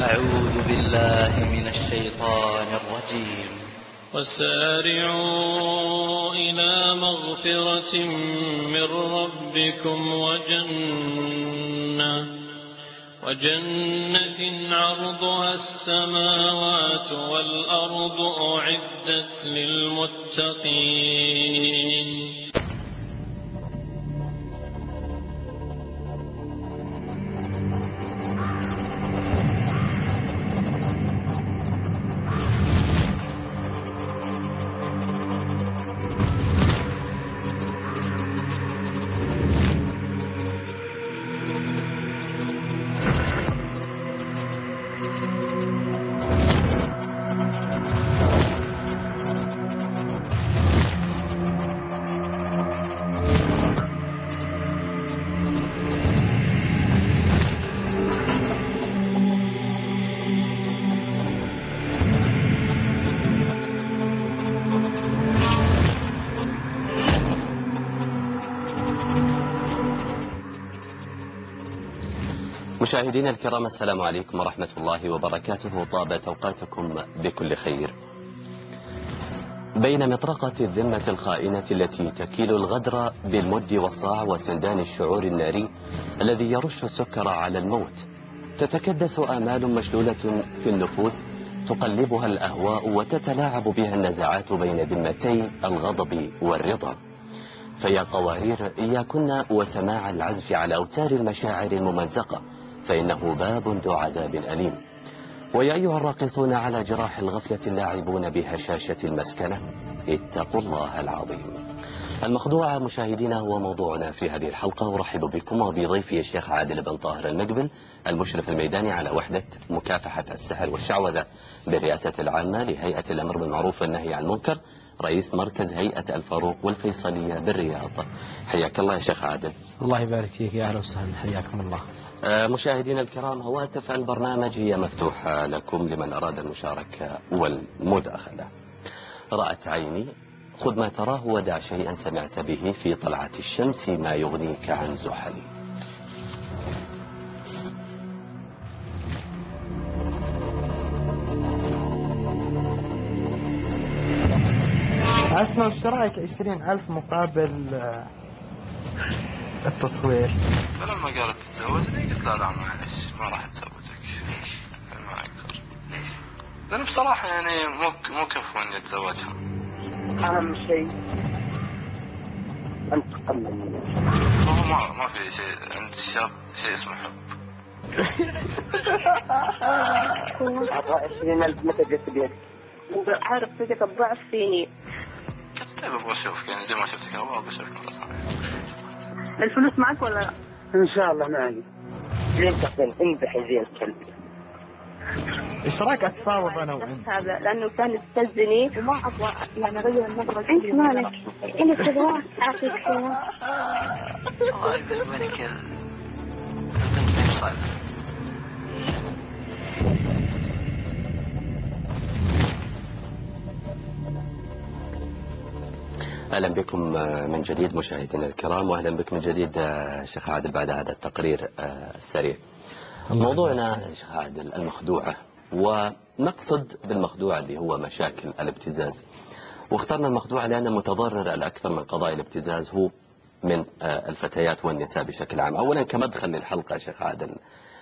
أعوذ بالله من الشيطان الرجيم. وسارعوا إلى مغفرة من ربكم وجنة عرضها السماوات والأرض أعدت للمتقين. مشاهدينا الكرام، السلام عليكم ورحمة الله وبركاته. طابت أوقاتكم بكل خير. بين مطرقة الذمة الخائنة التي تكيل الغدر بالمد والصاع وسندان الشعور الناري الذي يرش السكر على الموت، تتكدس آمال مشلولة في النفوس تقلبها الأهواء وتتلاعب بها النزعات بين ذمتي الغضب والرضا. فيا قوارير إياكن وسماع العزف على أوتار المشاعر الممزقة، فإنه باب ذو عذاب أليم. ويا أيها الراقصون على جراح الغفلة اللاعبون بهشاشة المسكنة، اتقوا الله العظيم. المخدوع مشاهدينا هو موضوعنا في هذه الحلقة. أرحب بكم وبضيفي الشيخ عادل بن طاهر المقبل، المشرف الميداني على وحدة مكافحة السحر والشعوذة بالرئاسة العامة لهيئة الأمر بالمعروف والنهي عن المنكر، رئيس مركز هيئة الفاروق والفيصلية بالرياض. حياك الله يا شيخ عادل. الله يبارك فيك، يا أهلا وسهلا، حياكم الله. مشاهدينا الكرام، هواتف البرنامج هي مفتوحة لكم لمن أراد المشاركة والمداخلة. رأت عيني، خذ ما تراه ودع شيئا سمعت به في طلعة الشمس ما يغنيك عن زحل. أسمع ايش رايك 20,000 مقابل التصوير؟ فلما قالت تتزوجني قلت لا معلش ما راح اتزوجك. ما اقدر، لأن بصراحة يعني مو كفو اني اتزوجها. أهم شيء أن تقلل من الشيء. هو ما في شيء عند الشاب شيء اسمه حب. 20,000 متى جت بيدك؟ عارف فكرة الضعف فيني. قلت طيب ابغى اشوفك، يعني زي ما شفتك اول ابغى اشوفك مرة ثانية. الفلوس معك ولا لا؟ إن شاء الله معي. لين تقبل انبحي زي الكلب. ايش رايك اتفاوض انا وانت؟ هذا لأنه كان يستلزني وما أبغى يعني أغير النظرة. إيش مالك؟ إنك تبغى أعطيك خيار. الله يبيني وبينك البنت ما هي صعبة. أهلا بكم من جديد مشاهدينا الكرام، وأهلا بكم من جديد شيخ عادل بعد هذا التقرير السريع. موضوعنا شيخ عادل المخدوعة، ونقصد بالمخدوعة اللي هو مشاكل الابتزاز. واخترنا المخدوعة لأن المتضرر الأكثر من قضاء الابتزاز هو من الفتيات والنساء بشكل عام. أولا كمدخل للحلقة شيخ عادل،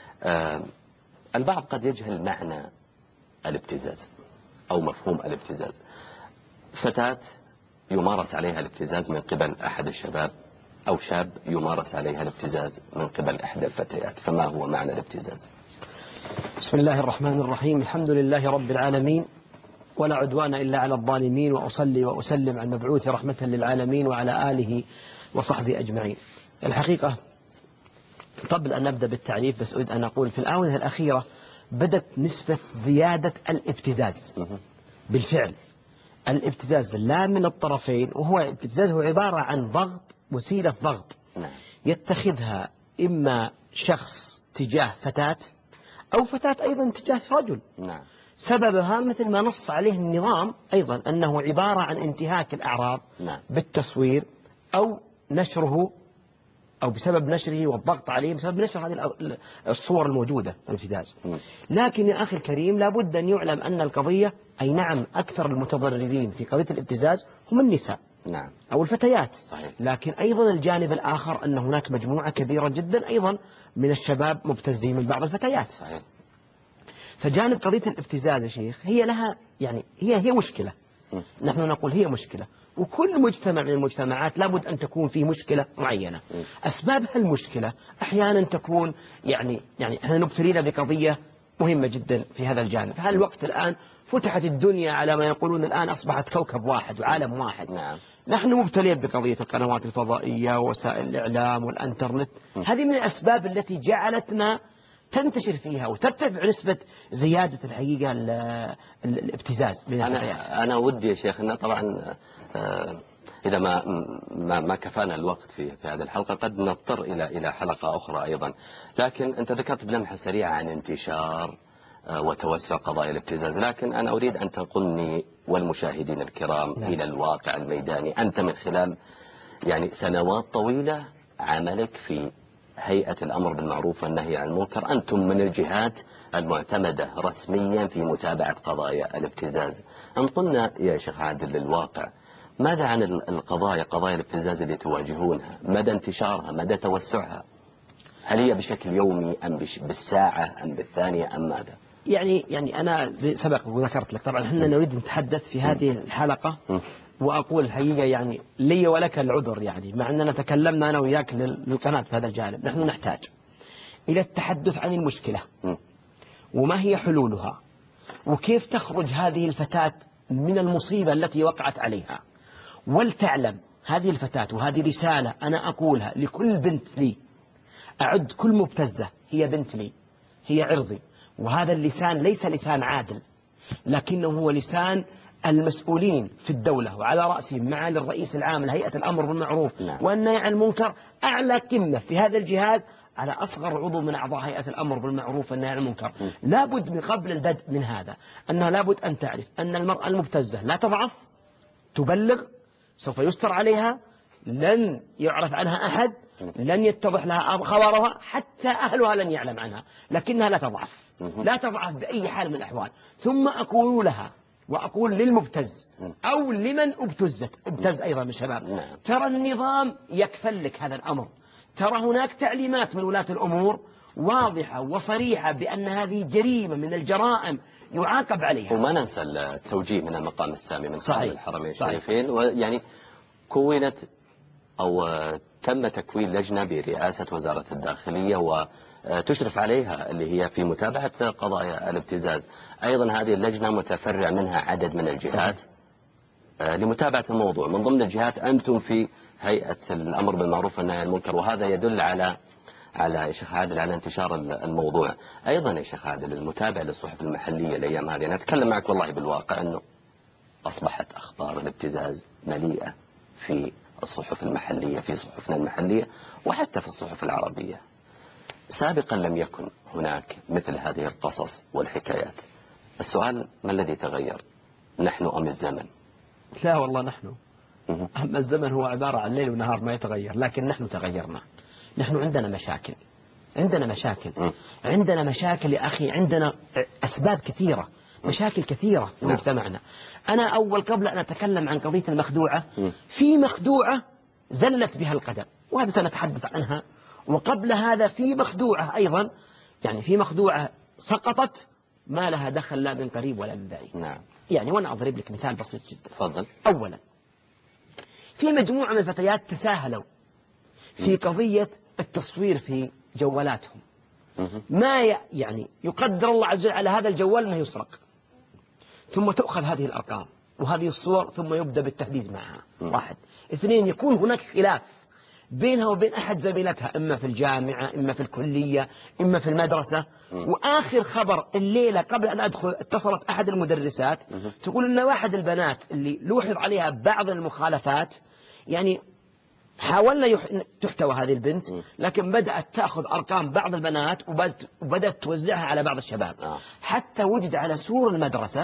البعض قد يجهل معنى الابتزاز أو مفهوم الابتزاز. فتاة يمارس عليها الابتزاز من قبل أحد الشباب، أو شاب يمارس عليها الابتزاز من قبل إحدى الفتيات، فما هو معنى الابتزاز؟ بسم الله الرحمن الرحيم، الحمد لله رب العالمين، ولا عدوان إلا على الظالمين، وأصلي وأسلم على المبعوث رحمة للعالمين وعلى آله وصحبه أجمعين. الحقيقة قبل أن نبدأ بالتعريف بس أريد أن أقول في الآونة الأخيرة بدت نسبة زيادة الابتزاز. بالفعل الابتزاز لا من الطرفين، وهو الابتزاز هو عبارة عن ضغط، وسيلة ضغط يتخذها إما شخص تجاه فتاة أو فتاة أيضا تجاه رجل. سببها مثل ما نص عليه النظام أيضا أنه عبارة عن انتهاك الأعراض بالتصوير أو نشره أو بسبب نشره والضغط عليه بسبب نشر هذه الصور الموجودة في الابتزاز. لكن يا أخي الكريم لابد أن يعلم أن القضية أي نعم أكثر المتضررين في قضية الابتزاز هم النساء نعم أو الفتيات، صحيح. لكن أيضا الجانب الآخر أن هناك مجموعة كبيرة جدا أيضا من الشباب مبتزين من بعض الفتيات. صحيح. فجانب قضية الابتزاز يا شيخ هي لها يعني هي مشكلة، نحن نقول هي مشكلة، وكل مجتمع من المجتمعات لابد أن تكون فيه مشكلة معينة. أسباب هالمشكلة أحيانا تكون يعني احنا نبتلينا بقضية مهمة جدا في هذا الجانب. الوقت الآن فتحت الدنيا على ما يقولون الآن أصبحت كوكب واحد وعالم واحد. نعم. نحن مبتلين بقضية القنوات الفضائية ووسائل الإعلام والأنترنت. هذه من الأسباب التي جعلتنا تنتشر فيها وترتفع نسبة زيادة الحقيقة الابتزاز بين الفتيات. أنا ودي يا شيخ أن طبعا إذا ما كفانا الوقت في هذه الحلقة قد نضطر إلى حلقة أخرى أيضا، لكن أنت ذكرت بلمحة سريعة عن انتشار وتوسع قضايا الابتزاز، لكن أنا أريد أن تنقلني والمشاهدين الكرام إلى الواقع الميداني. أنت من خلال يعني سنوات طويلة عملك في هيئة الأمر بالمعروف والنهي عن المنكر، أنتم من الجهات المعتمدة رسميا في متابعة قضايا الابتزاز. انقلنا يا شيخ عادل للواقع، ماذا عن قضايا الابتزاز اللي تواجهونها؟ مدى انتشارها؟ مدى توسعها؟ هل هي بشكل يومي أم بالساعة أم بالثانية أم ماذا؟ يعني أنا سبق وذكرت لك طبعا احنا نريد نتحدث في هذه الحلقة، وأقول الحقيقة يعني لي ولك العذر، يعني مع أننا تكلمنا أنا وياك للقناة في هذا الجانب. نحن نحتاج إلى التحدث عن المشكلة وما هي حلولها وكيف تخرج هذه الفتاة من المصيبة التي وقعت عليها. ولتعلم هذه الفتاة، وهذه رسالة أنا أقولها لكل بنت لي، أعد كل مبتزة هي بنت لي، هي عرضي، وهذا اللسان ليس لسان عادل، لكنه هو لسان المسؤولين في الدولة وعلى رأسهم معالي الرئيس العام لهيئة الأمر بالمعروف والنهي عن المنكر، أعلى قمة في هذا الجهاز على أصغر عضو من أعضاء هيئة الأمر بالمعروف والنهي عن المنكر. لابد من قبل البدء من هذا أنها لابد أن تعرف أن المرأة المبتزة لا تضعف، تبلغ، سوف يستر عليها، لن يعرف عنها أحد، لن يتضح لها خبرها، حتى أهلها لن يعلم عنها، لكنها لا تضعف، لا تضعف بأي حال من الأحوال. ثم أقول لها وأقول للمبتز أو لمن ابتز أيضا من شباب، ترى النظام يكفل لك هذا الأمر، ترى هناك تعليمات من ولاة الأمور واضحة وصريحة بأن هذه جريمة من الجرائم يعاقب عليها. وما ننسى التوجيه من المقام السامي من خادم الحرمين الشريفين، ويعني كونت أو تم تكوين لجنة برئاسة وزارة الداخلية وتشرف عليها اللي هي في متابعة قضايا الابتزاز. أيضا هذه اللجنة متفرع منها عدد من الجهات لمتابعة الموضوع. من ضمن الجهات أنتم في هيئة الأمر بالمعروف والنهي عن المنكر، وهذا يدل على يا شيخ عادل على انتشار الموضوع. أيضا يا شيخ عادل المتابع للصحف المحلية الأيام هذه، أنا أتكلم معك والله بالواقع أنه أصبحت أخبار الابتزاز مليئة في الصحف المحلية، في صحفنا المحلية وحتى في الصحف العربية. سابقا لم يكن هناك مثل هذه القصص والحكايات. السؤال ما الذي تغير؟ نحن أم الزمن؟ لا والله نحن. أما الزمن هو عبارة عن ليل ونهار ما يتغير، لكن نحن تغيرنا. نحن عندنا مشاكل، عندنا مشاكل يا أخي، عندنا أسباب كثيرة، مشاكل كثيرة في مجتمعنا. أنا أول قبل أن أتكلم عن قضية المخدوعة، في مخدوعة زلت بها القدم وهذا سنتحدث عنها، وقبل هذا في مخدوعة أيضا، يعني في مخدوعة سقطت ما لها دخل لا من قريب ولا من بعيد. يعني وأنا أضرب لك مثال بسيط جدا. تفضل. أولا في مجموعة من الفتيات تساهلوا في قضية التصوير في جوالاتهم، ما يعني يقدر الله عز وجل على هذا الجوال أنه يسرق، ثم تؤخذ هذه الأرقام وهذه الصور ثم يبدأ بالتحديث معها. واحد. اثنين، يكون هناك خلاف بينها وبين أحد زميلتها، إما في الجامعة إما في الكلية إما في المدرسة، وآخر خبر الليلة قبل أن أدخل اتصلت أحد المدرسات تقول أن واحد البنات اللي لوحظ عليها بعض المخالفات، يعني حاولنا تحتوى هذه البنت، لكن بدأت تأخذ أرقام بعض البنات وبدأت توزعها على بعض الشباب، حتى وجد على سور المدرسة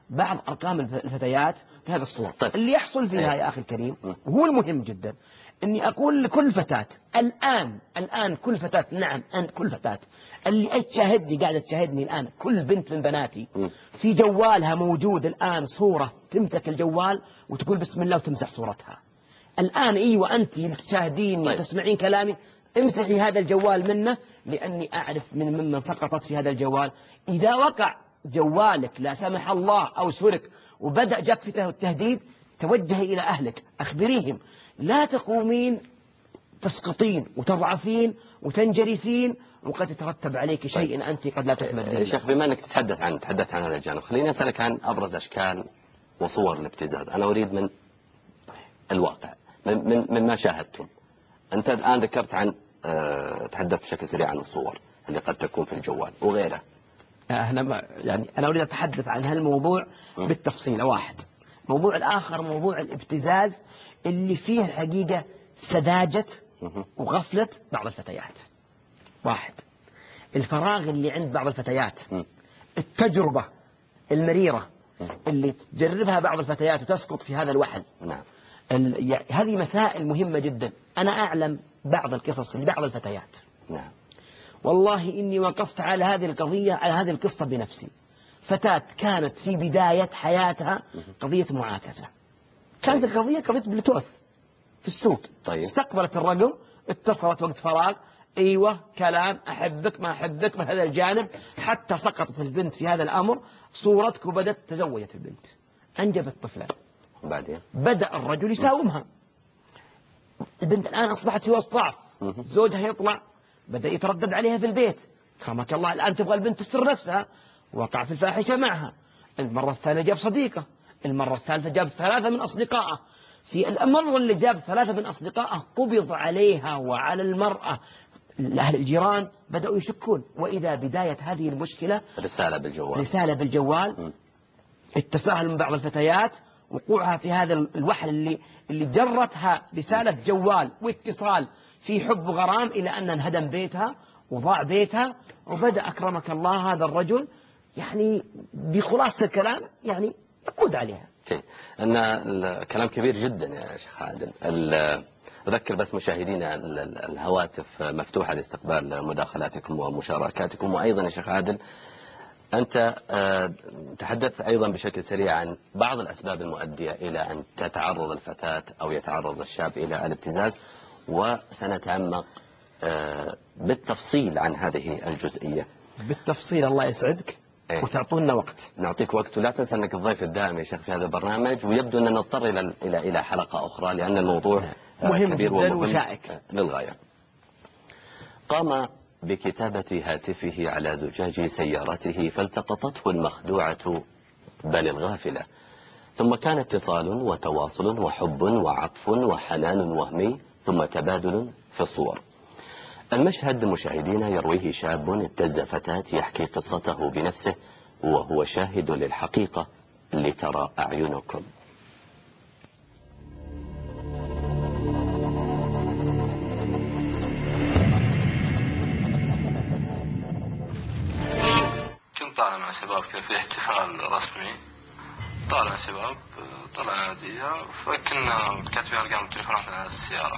بعض أرقام الفتيات في هذا الصور. طيب. اللي يحصل فيها يا أخي الكريم وهو المهم جدا أني أقول لكل فتاة الآن كل فتاة، نعم أن كل فتاة اللي تشاهدني قاعدة تشاهدني الآن، كل بنت من بناتي في جوالها موجود الآن صورة، تمسك الجوال وتقول بسم الله وتمسح صورتها الآن. أيوة أنت اللي تشاهديني طيب. تسمعين كلامي، امسحي هذا الجوال منه، لأني أعرف ممن سقطت في هذا الجوال. إذا وقع جوالك لا سمح الله أو سرق وبدأ جاك فتنة والتهديد، توجهي إلى أهلك أخبريهم، لا تقومين تسقطين وتضعفين وتنجرفين وقد يترتب عليك شيء أنت قد لا تحمد به. شيخ، بما أنك تحدثت عن هذا الجانب، خليني أسألك عن أبرز أشكال وصور الابتزاز. أنا أريد من الواقع، مما شاهدتم. أنت الآن ذكرت عن تحدثت بشكل سريع عن الصور اللي قد تكون في الجوال وغيره. أنا أريد أتحدث عن هالموضوع بالتفصيل. واحد، موضوع الآخر موضوع الابتزاز اللي فيه الحقيقة سذاجة وغفلة بعض الفتيات. واحد، الفراغ اللي عند بعض الفتيات، التجربة المريرة اللي تجربها بعض الفتيات وتسقط في هذا الوحل. نعم. هذه مسائل مهمة جدا. أنا أعلم بعض القصص لبعض الفتيات. نعم. والله إني وقفت على هذه القضية، على هذه القصة بنفسي. فتاة كانت في بداية حياتها قضية معاكسة. كانت القضية قضية بلوتوث في السوق. طيب. استقبلت الرقم، اتصلت وقت فراغ، أيوة كلام، أحبك ما أحبك من هذا الجانب، حتى سقطت البنت في هذا الأمر، صورتك، وبدت تزوجت البنت، أنجبت طفلا. وبعدين بدأ الرجل يساومها. البنت الآن أصبحت في وسط ضعف، زوجها يطلع، بدأ يتردد عليها في البيت، كرمك الله الآن تبغى البنت تستر نفسها، وقع في الفاحشة معها. المرة الثانية جاب صديقة، المرة الثالثة جاب 3 من أصدقائه. في المرة اللي جاب 3 من أصدقائه قبض عليها وعلى المرأة. أهل الجيران بدأوا يشكون، وإذا بداية هذه المشكلة رسالة بالجوال التساهل من بعض الفتيات، وقوعها في هذا الوحل اللي جرتها رسالة جوال واتصال في حب وغرام، إلى أن انهدم بيتها وضاع بيتها. وبدأ أكرمك الله هذا الرجل بخلاصة الكلام يقود عليها. أن الكلام كبير جدا يا شيخ عادل. أذكر بس مشاهدينا الهواتف مفتوحة لاستقبال مداخلاتكم ومشاركاتكم. وأيضا يا شيخ عادل، أنت تحدثت أيضا بشكل سريع عن بعض الأسباب المؤدية إلى أن تتعرض الفتاة أو يتعرض الشاب إلى الابتزاز، وسنتعمق بالتفصيل عن هذه الجزئية. بالتفصيل، الله يسعدك. وتعطونا وقت. نعطيك وقت، ولا تنسى أنك الضيف الدائم يا شيخ في هذا البرنامج، ويبدو أن نضطر إلى حلقة أخرى لأن الموضوع مهم كبير جدا ومهم وشائك للغاية. قام بكتابة هاتفه على زجاج سيارته فالتقطته المخدوعة بل الغافلة، ثم كان اتصال وتواصل وحب وعطف وحنان وهمي، ثم تبادل في الصور. المشهد مشاهدينا يرويه شاب ابتز فتاة يحكي قصته بنفسه، وهو شاهد للحقيقة لترى أعينكم. كنت طالع مع شباب كذا في احتفال رسمي، طالع مع شباب طلع عادية، فكنا كاتبين أرقام تليفوناتنا على السيارة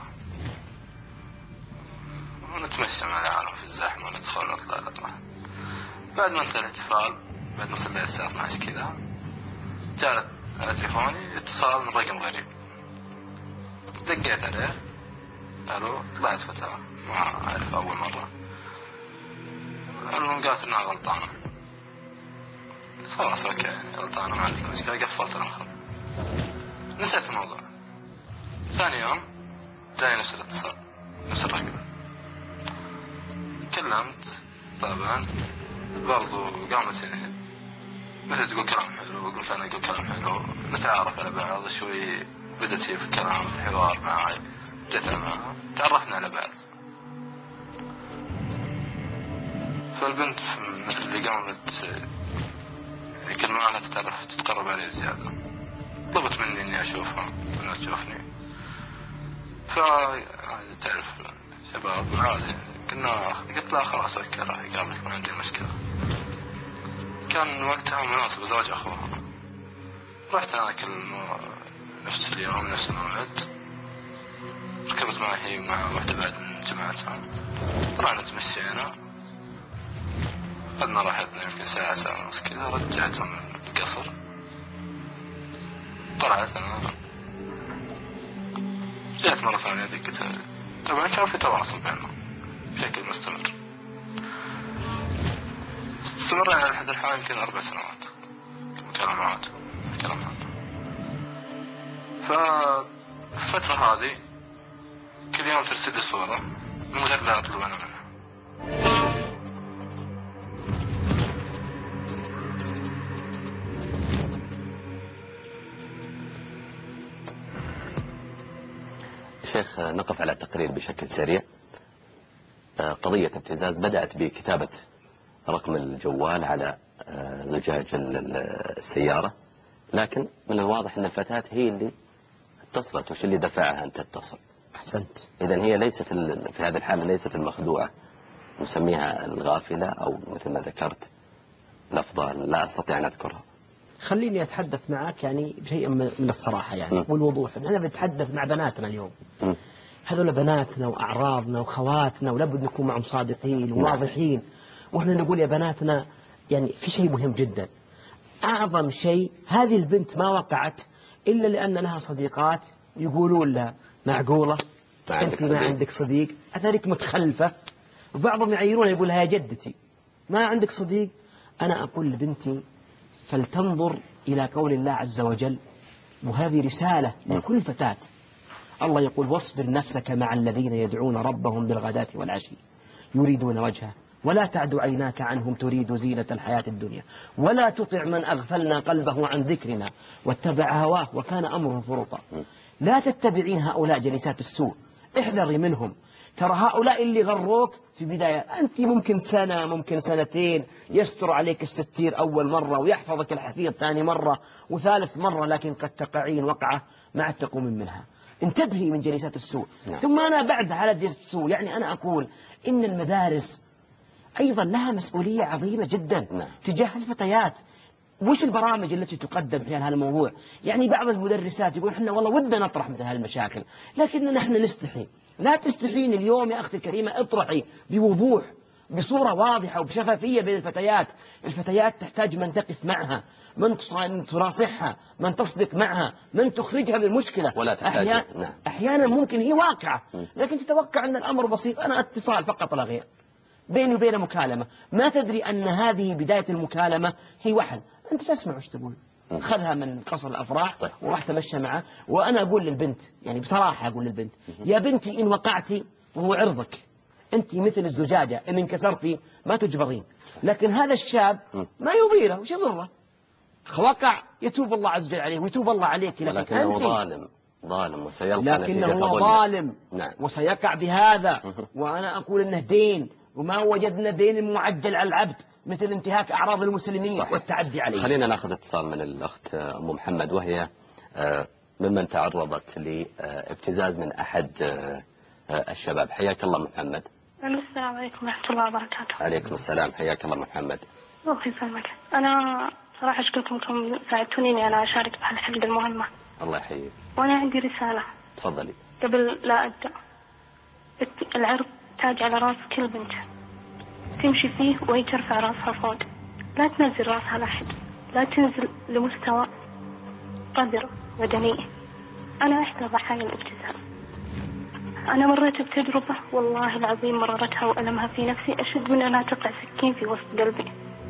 ونتمشى مع العالم في الزحمة وندخل ونطلع. بعد ما انتهى الاحتفال، بعد ما صليت الساعة 12 كذا، جاء على تليفوني اتصال من رقم غريب. دقيت عليه، الو، طلعت فتاة ما أعرف أول مرة. المهم قالت إنها غلطانة. خلاص اوكي غلطانة، ما عندي مشكلة، قفلت الآخر، نسيت الموضوع. ثاني يوم جاني نفس الاتصال، نفس الرقم، كلمت طبعا برضو، قامت مثل تقول كلام حلو، قلت أنا أقول كلام حلو، نتعارف على بعض شوي. بدأت في كلام في حوار معي، بديت أنا معها، تعرفنا على بعض. فالبنت مثل اللي قامت كل ما لا تتعرف تتقرب علي زيادة، طلبت مني إني أشوفها ولا تشوفني. تعرف شباب عادي، كنا قلت لا خلاص اوكي راح يقابلك، ما عندي مشكلة. كان وقتها مناسب زواج أخوها، رحت أنا نفس اليوم نفس الموعد، ركبت معي هي مع واحدة بعد من جماعتهم، طلعنا تمشينا، أخذنا راحتنا يمكن ساعة ساعة ونص كذا، رجعتهم القصر. طلعت أنا جاءت مرة ثانية دقتها لي، طبعا كان في تواصل بيننا بشكل مستمر، استمرنا لحد الحال يمكن 4 سنوات مكالمات. ففي الفترة هذه كل يوم ترسل لي صورة من غير لا أطلب أنا منها. شيخ، نقف على التقرير بشكل سريع. قضية ابتزاز بدأت بكتابة رقم الجوال على زجاج السيارة، لكن من الواضح أن الفتاة هي اللي اتصلت. وش اللي دفعها أن تتصل؟ أحسنت. إذن هي ليست في هذه الحالة ليست المخدوعة، نسميها الغافلة، أو مثل ما ذكرت لفظة لا أستطيع أن أذكرها. خليني أتحدث معك يعني بشيء من الصراحة يعني والوضوح. أنا بتحدث مع بناتنا اليوم. هذول بناتنا وأعراضنا وخواتنا، ولابد نكون معهم صادقين وواضحين. وإحنا نقول يا بناتنا يعني في شيء مهم جدا. أعظم شيء، هذه البنت ما وقعت إلا لأن لها صديقات يقولون لها معقولة أنت ما عندك صديق، أثرك متخلفة. وبعضهم يعيرونها يقول لها يا جدتي ما عندك صديق. أنا أقول لبنتي فلتنظر إلى قول الله عز وجل، وهذه رسالة لكل فتاة. الله يقول واصبر نفسك مع الذين يدعون ربهم بالغداة والعشي يريدون وجهه ولا تعد عيناك عنهم تريد زينة الحياة الدنيا ولا تطع من أغفلنا قلبه عن ذكرنا واتبع هواه وكان أمره فرطا. لا تتبعين هؤلاء جلسات السوء، احذري منهم. ترى هؤلاء اللي غروك في بداية، أنت ممكن سنة ممكن سنتين يستر عليك الستير أول مرة ويحفظك الحفيظ ثاني مرة وثالث مرة، لكن قد تقعين وقعة ما عاد تقومين منها. انتبهي من جلسات السوء. ثم أنا بعد على جلسات السوء يعني أنا أقول إن المدارس أيضا لها مسؤولية عظيمة جدا تجاه الفتيات. وش البرامج التي تقدم حيال هذا الموضوع؟ يعني بعض المدرسات يقول إحنا والله ودنا نطرح مثل هذه المشاكل لكننا نحن نستحي. لا تستحين اليوم يا أختي الكريمة، اطرحي بوضوح بصورة واضحة وبشفافية بين الفتيات. الفتيات تحتاج من تقف معها، من تناصحها، من تصدق معها، من تخرجها من المشكلة. ولا تحتاج أحيانا ممكن هي واقعة لكن تتوقع أن الأمر بسيط، أنا اتصال فقط لا غير بيني وبين مكالمة، ما تدري أن هذه بداية المكالمة هي وحل. أنت تسمع وش تقول، خذها من قصر الأفراح وراح تمشى معه. وأنا أقول للبنت يعني بصراحة أقول للبنت يا بنتي إن وقعتي وهو عرضك، أنت مثل الزجاجة إن انكسرتي ما تجبرين، لكن هذا الشاب ما يبيره وش يضره، وقع يتوب الله عز وجل عليه ويتوب الله عليك. لكنه ظالم وسيلقى لكنه هو ظالم وسيقع بهذا. وأنا أقول إنه دين، وما وجدنا دين معجل على العبد مثل انتهاك أعراض المسلمين والتعدي عليه. خلينا ناخذ اتصال من الأخت أم محمد، وهي ممن تعرضت لابتزاز من أحد الشباب. حياك الله محمد. السلام عليكم ورحمة الله وبركاته. عليكم السلام، حياك الله محمد. الله يسلمك. أنا صراحة أشكركم أنكم ساعدتوني إني أنا أشارك بهالحلقة المهمة. الله يحييك. وأنا عندي رسالة. تفضلي. قبل لا أبدأ، العرض تاج على رأس كل بنت تمشي فيه وهي ترفع رأسها فوق، لا تنزل رأسها لأحد، لا تنزل لمستوى قدر بدني. أنا إحدى ضحايا الابتزاز. أنا مريت بتجربة والله العظيم مررتها وألمها في نفسي أشد من أنها تقع سكين في وسط قلبي.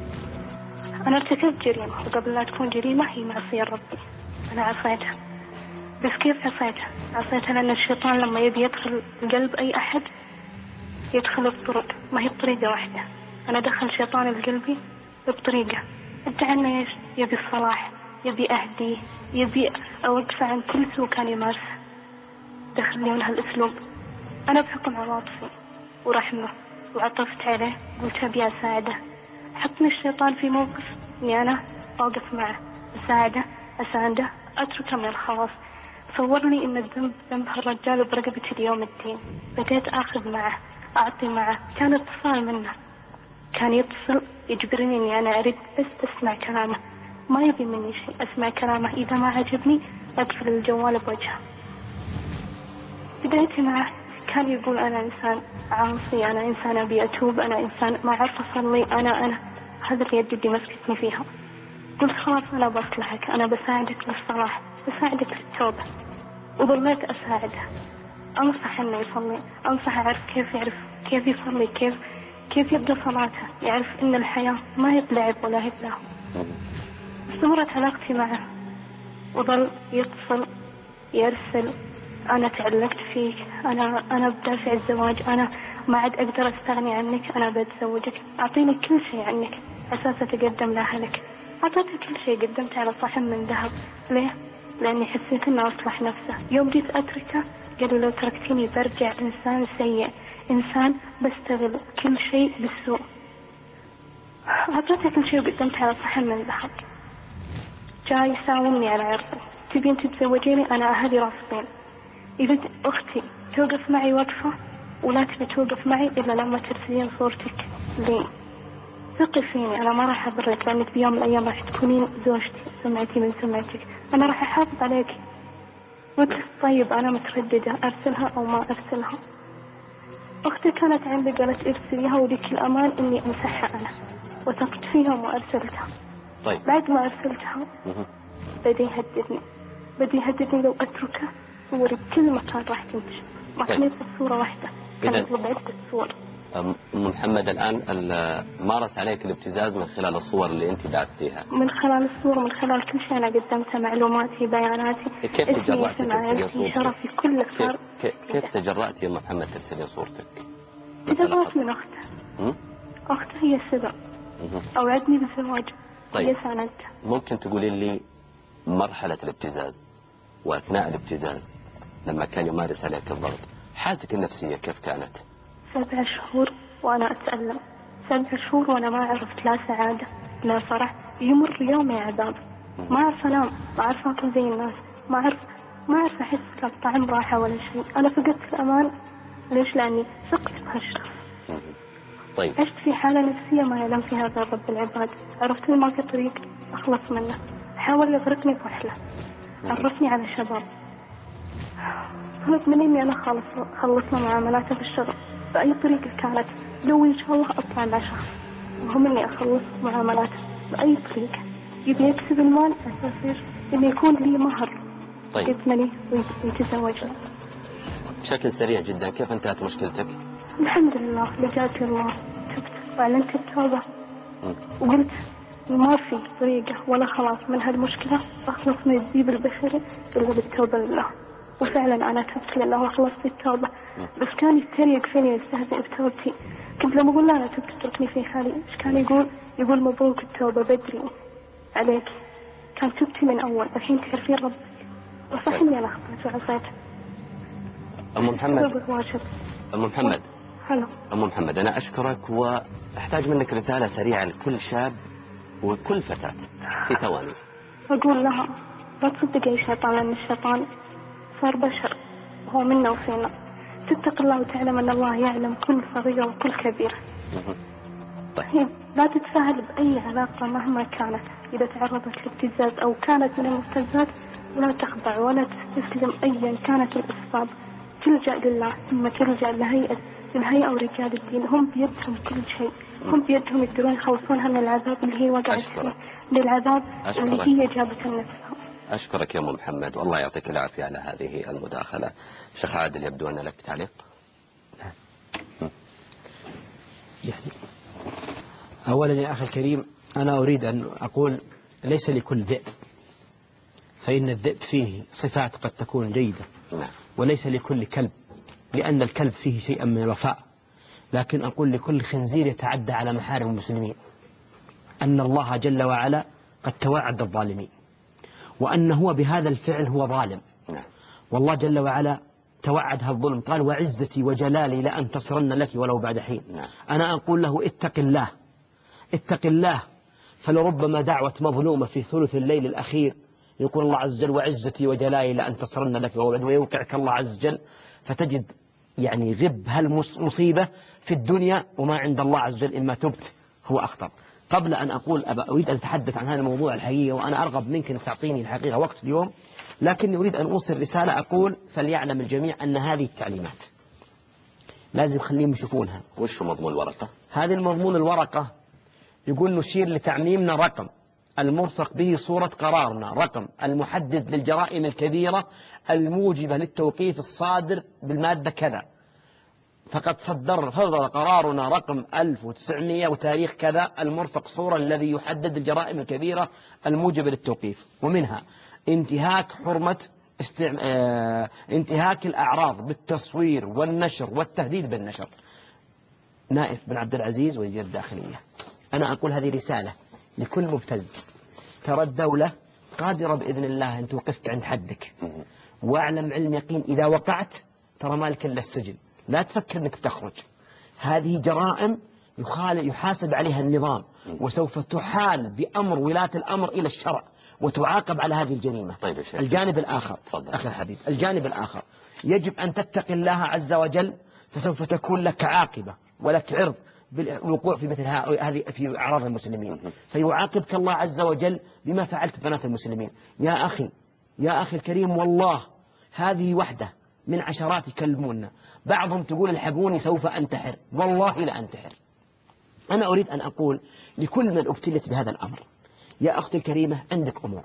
أنا ارتكبت جريمة، وقبل لا تكون جريمة هي معصية ربي. أنا عصيتها، بس كيف عصيتها؟ عصيتها لأن الشيطان لما يبي يدخل قلب أي أحد يدخل بطرق، ما هي بطريقة واحدة. أنا دخل شيطان بقلبي بطريقة ادعى أنه يبي الصلاح، يبي أهديه، يبي أوقفه عن كل سوء كان يمارسه، دخلني من هالأسلوب. أنا بحكم عواطفي ورحمه وعطفت عليه قلت أبي أساعده. حطني الشيطان في موقف إني أنا أوقف معه، أساعده، أسانده، أتركه من الخواص. صورني إن الذنب ذنب هالرجال برقبتي اليوم الدين. بديت آخذ معه، أعطي معه. كان اتصال منه، كان يتصل يجبرني إني أنا أريد بس أسمع كلامه. ما يبي مني شيء، أسمع كلامه، إذا ما عجبني أقفل الجوال بوجهه. بدايتي معه كان يقول أنا إنسان عاصي، أنا إنسان أبي أتوب، أنا إنسان ما أعرف أصلي، أنا هذا اللي يدي مسكتني فيها. قلت خلاص أنا بصلحك، أنا بساعدك للصلاح، بساعدك للتوبة. وظليت أساعده، أنصح إنه يصلي، أنصح أعرف كيف يصلي، كيف يبدأ صلاته، يعرف إن الحياة ما هي بلعب ولا هي بلهو. استمرت علاقتي معه وظل يتصل يرسل، أنا تعلقت فيك، أنا بدافع الزواج، أنا ما عاد أقدر أستغني عنك، أنا بتزوجك، أعطيني كل شيء عنك أساس أتقدم لأهلك. أعطيته كل شيء، قدمت على صحن من ذهب. ليه؟ لأني حسيت إنه أصلح نفسه. يوم جيت أتركه قال لي لو تركتني برجع إنسان سيء، إنسان بستغل كل شيء بالسوء. أعطيته كل شيء وقدمت على صحن من ذهب. جاي يساومني على عرضي، تبين تتزوجيني؟ أنا أهلي رافضين. إذا أختي توقف معي وقفة ولا تبي توقف معي إلا لما ترسلين صورتك لي. ثقي فيني، أنا ما راح أضرك، لأنك بيوم من الأيام راح تكونين زوجتي، سمعتي من سمعتك، أنا راح أحافظ عليك. قلت طيب أنا مترددة أرسلها أو ما أرسلها. أختي كانت عندي قالت ارسليها ولك الأمان إني أمسحها أنا، وثقت فيها وما أرسلتها. طيب بعد ما أرسلتها بدي يهددني لو أتركه صوري بكل مكان راح تنتشر، ما كان يبقى صورة واحدة، كان يطلب عدة صور. محمد الآن مارس عليك الابتزاز من خلال الصور اللي أنت بعثتيها، من خلال الصور، من خلال كل شيء أنا قدمته، معلوماتي، بياناتي، كيف تجرأتي ترسلين صورتك؟ شرفي كله صار. كيف تجرأتي يا محمد ترسلين صورتك؟ تدرأت من أخته. أخته هي السبب، أوعدني بالزواج. طيب هي ساندته. ممكن تقولي لي مرحلة الابتزاز وأثناء الابتزاز لما كان يمارس عليك الضغط، حالتك النفسية كيف كانت؟ 7 شهور وأنا أتألم، 7 شهور وأنا ما عرفت لا سعادة لا فرح، يمر يومي عذاب، ما أعرف أنام، ما أعرف أكل زي الناس، ما أعرف أحس لا طعم راحة ولا شيء. أنا فقدت الأمان. ليش؟ لأني ثقت بهالشخص. طيب عشت في حالة نفسية ما يعلم فيها غير رب العباد. عرفت ما في طريق أخلص منه، حاول يغرقني برحلة، عرفني على شباب، طلب مني إني أنا خلصنا معاملاته في الشغل بأي طريقة كانت، لو إن شاء الله أطلع مع شخص، المهم إني أخلص معاملاته بأي طريقة. يبي يكسب المال أساس إنه يكون لي مهر يتمني ويتزوجني. بشكل سريع جدا كيف انتهت مشكلتك؟ الحمد لله لجأت لله، تبت وأعلنت التوبة وقلت ما في طريقة ولا خلاص من هالمشكلة أخلص من الذيب البشري إلا بالتوبة لله. وفعلا أنا تبت لله وخلصت التوبة. بس كان يتريق فيني يستهزئ بتوبتي. كنت لما أقول له أنا تبت اتركني في حالي، إيش كان يقول مبروك التوبة بدري عليك، كان تبتي من أول، الحين تعرفين ربك. وصح إني أنا أخطأت وعصيت. أم محمد أنا أشكرك وأحتاج منك رسالة سريعة لكل شاب وكل فتاة في ثواني. أقول لها لا تصدق أي شيطان، لأن الشيطان صار بشر وهو منا وفينا. تتق الله وتعلم أن الله يعلم كل صغيرة وكل كبيرة. طيب. لا تتساهل بأي علاقة مهما كانت، إذا تعرضت لابتزاز أو كانت من المبتزات لا تخضع ولا تستسلم أيا كانت الأسباب. تلجأ لله ثم تلجأ للهيئة ورجال الدين، هم بيدهم كل شيء، هم بيدهم يقدرون يخلصونها من العذاب اللي هي وقعت فيه، من العذاب اللي هي جابت لنفسها. أشكرك يا أم محمد والله يعطيك العافية على هذه المداخلة. شيخ عادل يبدو أن لك تعليق. يعني أولا يا أخي الكريم أنا أريد أن أقول ليس لكل ذئب، فإن الذئب فيه صفات قد تكون جيدة، وليس لكل كلب، لأن الكلب فيه شيئا من الوفاء. لكن أقول لكل خنزير يتعدى على محارم المسلمين أن الله جل وعلا قد توعد الظالمين، وأن هو بهذا الفعل هو ظالم. والله جل وعلا توعد هالظلم، قال وعزتي وجلالي لأنتصرن لك ولو بعد حين. أنا أقول له اتق الله، اتق الله، فلربما دعوة مظلومة في ثلث الليل الأخير يقول الله عز وجل وعزتي وجلالي لأنتصرن لك ولو بعد، ويوقعك الله عز وجل فتجد يعني غب هالمصيبة في الدنيا، وما عند الله عز وجل إما تبت هو أخطر. قبل أن أقول أريد أن أتحدث عن هذا الموضوع الحقيقة، وأنا أرغب منك أنك تعطيني الحقيقة وقت اليوم، لكني أريد أن أوصل رسالة أقول فليعلم الجميع أن هذه التعليمات لازم خليهم يشوفونها. وش مضمون الورقة؟ هذه المضمون الورقة يقول نشير لتعميمنا رقم المرفق به صورة قرارنا رقم المحدد للجرائم الكبيرة الموجبة للتوقيف الصادر بالمادة كذا، فقد صدر قرارنا رقم 1900 وتاريخ كذا المرفق صورة الذي يحدد الجرائم الكبيرة الموجبة للتوقيف، ومنها انتهاك حرمة انتهاك الأعراض بالتصوير والنشر والتهديد بالنشر. نائف بن عبد العزيز وزير الداخلية، أنا أقول هذه رسالة لكل مبتز، ترى الدولة قادرة بإذن الله أن توقفك عند حدك، واعلم علم يقين إذا وقعت ترى مالك إلا السجن، لا تفكر أنك تخرج. هذه جرائم يحاسب عليها النظام، وسوف تحال بأمر ولاة الأمر إلى الشرع وتعاقب على هذه الجريمة. طيب الجانب الآخر أخي الحبيب، الجانب الآخر يجب أن تتقي الله عز وجل، فسوف تكون لك عاقبة ولك عرض بالوقوع في مثل هذه في أعراض المسلمين. سيعاقبك الله عز وجل بما فعلت بنات المسلمين. يا أخي الكريم، والله هذه وحدة من عشرات يكلموننا، بعضهم تقول الحقوني سوف أنتحر، والله لا أنتحر. أنا أريد أن أقول لكل من ابتلت بهذا الأمر، يا أختي الكريمة عندك أمور،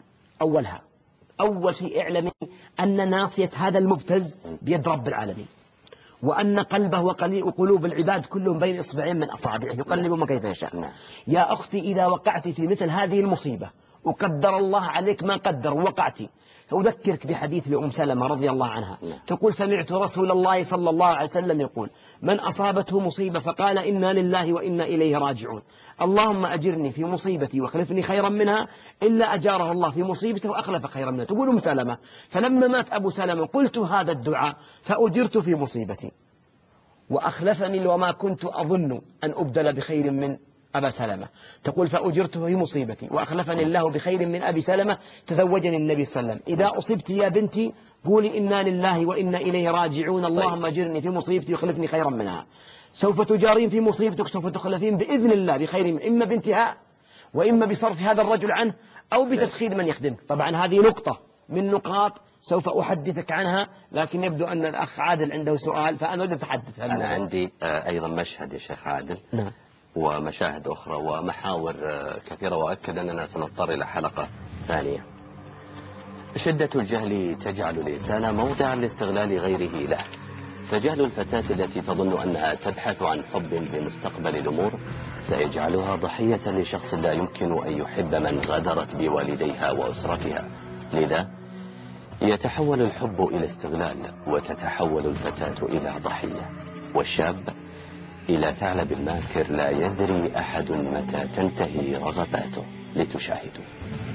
أول شيء اعلمي أن ناصية هذا المبتز بيد رب العالمين، وأن قلبه وقلوب العباد كلهم بين إصبعين من أصابعه يقلب ما كيف يشاء. يا أختي إذا وقعت في مثل هذه المصيبة وقدر الله عليك ما قدر ووقعتي، أذكرك بحديث لأم سلمة رضي الله عنها تقول سمعت رسول الله صلى الله عليه وسلم يقول من أصابته مصيبة فقال إنا لله وإنا إليه راجعون اللهم أجرني في مصيبتي واخلفني خيرا منها إلا أجاره الله في مصيبته وأخلف خيرا منها. تقول أم سلمة فلما مات أبو سلمة قلت هذا الدعاء فأجرت في مصيبتي وأخلفني وما كنت أظن أن أبدل بخير من أبا سلمة. تقول فأجرت في مصيبتي وأخلفني الله بخير من أبي سلمة تزوجني النبي صلى الله عليه وسلم. إذا أصبت يا بنتي قولي إنا لله وإنا إليه راجعون اللهم أجرني في مصيبتي وخلفني خيرا منها. سوف تجارين في مصيبتك، سوف تخلفين بإذن الله بخير إما بانتهاء وإما بصرف هذا الرجل عنه أو بتسخير من يخدمك. طبعا هذه نقطة من نقاط سوف أحدثك عنها، لكن يبدو أن الأخ عادل عنده سؤال فأنا أريد أتحدث عنه. أنا عندي أيضا مشهد يا شيخ عادل. نعم. ومشاهد أخرى ومحاور كثيرة، وأكد أننا سنضطر إلى حلقة ثانية. شدة الجهل تجعل الإنسان موضعا لاستغلال غيره له، فجهل الفتاة التي تظن أنها تبحث عن حب بمستقبل الأمور سيجعلها ضحية لشخص لا يمكن أن يحب من غدرت بوالديها وأسرتها، لذا يتحول الحب إلى استغلال وتتحول الفتاة إلى ضحية، والشاب إلى ثعلب الماكر لا يدري أحد متى تنتهي رغباته. لتشاهدوا.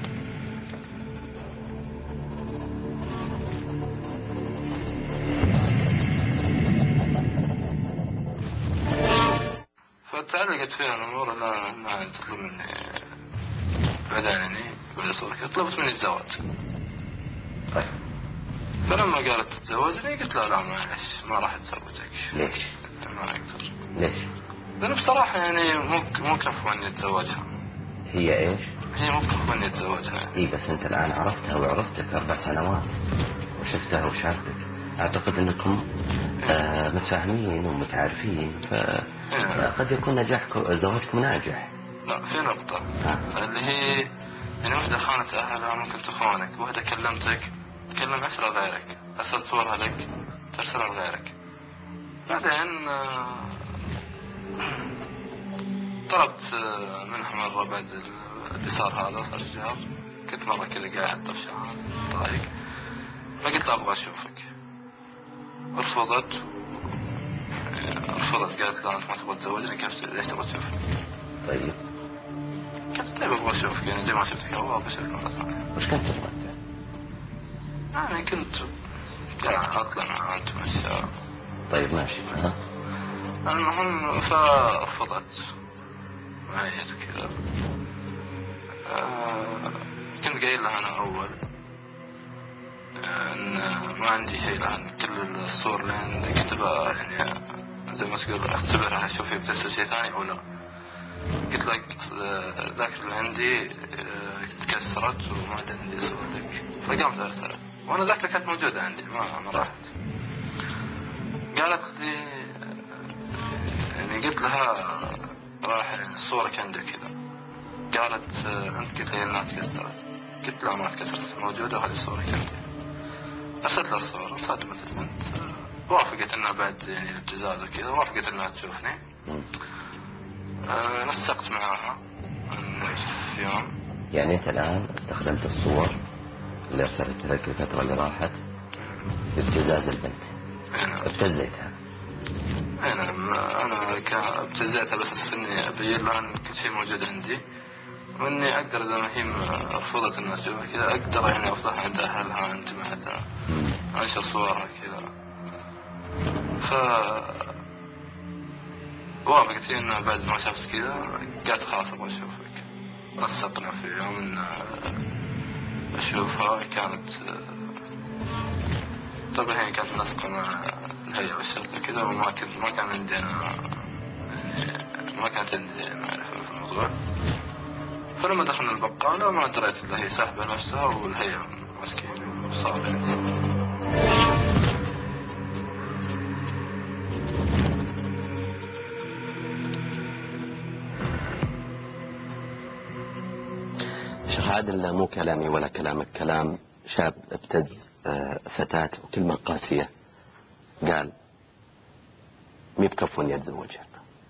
فتعلقت فيها الأمور أنها تطلب مني بعد صورك طلبت مني الزواج. فلما قالت تتزوجني قلت لا معلش ما راح أتزوجك. ليش؟ ما أقدر. ليش؟ لأنه بصراحة يعني مو كفو إني أتزوجها. هي إيش؟ هي مو كفو إني أتزوجها. إيه بس أنت الآن عرفتها وعرفتك 4 سنوات وشفتها وشافتك، أعتقد أنكم متفاهمين ومتعارفين، فقد يكون نجاحكم زواجكم ناجح. لا في نقطة اللي هي يعني وحدة خانت أهلها ممكن تخونك، وحدة كلمتك تكلم أسرة غيرك، أرسلت صورها لك ترسلها لغيرك. بعدين طلبت منها مرة بعد اللي صار هذا صار شهر، كنت مرة كذا قاعد طفشان طايق فقلت أبغى أشوفك. رفضت قالت لا أنت ما تبغى تزوجني، كيف ليش تبغى تشوفني؟ طيب قلت طيب أبغى أشوفك يعني زي ما شفتك أول أبغى أشوفك مرة ثانية. وش كنت تبغى؟ يعني كنت قاعد أطلع مع أنت ماشي. طيب ماشي. المهم فرفضت معي كذا. كنت قايل لها أنا أول أن ما عندي شيء لها، كل الصور اللي عندي كتبها يعني زي ما تقول اختبرها شوف هي بترسل شيء ثاني أو لا. قلت لك عندي تكسرت وما عندي صورك، فقامت أرسلت وأنا ذاك كانت موجودة عندي ما راحت. قالت لي يعني قلت لها راح يعني الصورة عندك كذا. قالت أنت قلت لي إنها تكسرت. قلت لا ما تكسرت، موجودة وهذه الصورة عندي. أرسلت لها الصورة، صدمت البنت، وافقت إنها بعد يعني الجزاز وكذا، وافقت إنها تشوفني. نسقت معاها إن في يوم. يعني أنت الآن استخدمت الصور اللي أرسلتها لك الفترة اللي راحت في ابتزاز البنت. نعم. ابتزيتها. نعم، أنا ابتزيتها بس إني أبين لها إن كل شيء موجود عندي، وإني أقدر إذا ما هي رفضت إنها تشوفها كذا أقدر يعني أفضحها عند أهلها عند جماعتها، أنشر صورها كذا. وافقت هي إنها بعد ما شافت كذا قالت خلاص أبغى أشوفك. نسقنا في يوم إن أشوفها. كانت طبعا هي كانت منسقة مع الهيئة والشرطة كذا، وما كان عندنا يعني ما كانت عندي معرفة في الموضوع. فلما دخلنا البقالة ما دريت إلا هي ساحبة نفسها والهيئة مسكين وصار يعني. شيخ عادل، مو كلامي ولا كلامك، كلام شاب ابتز فتاة وكلمة قاسية، قال مي بكفو يتزوجها.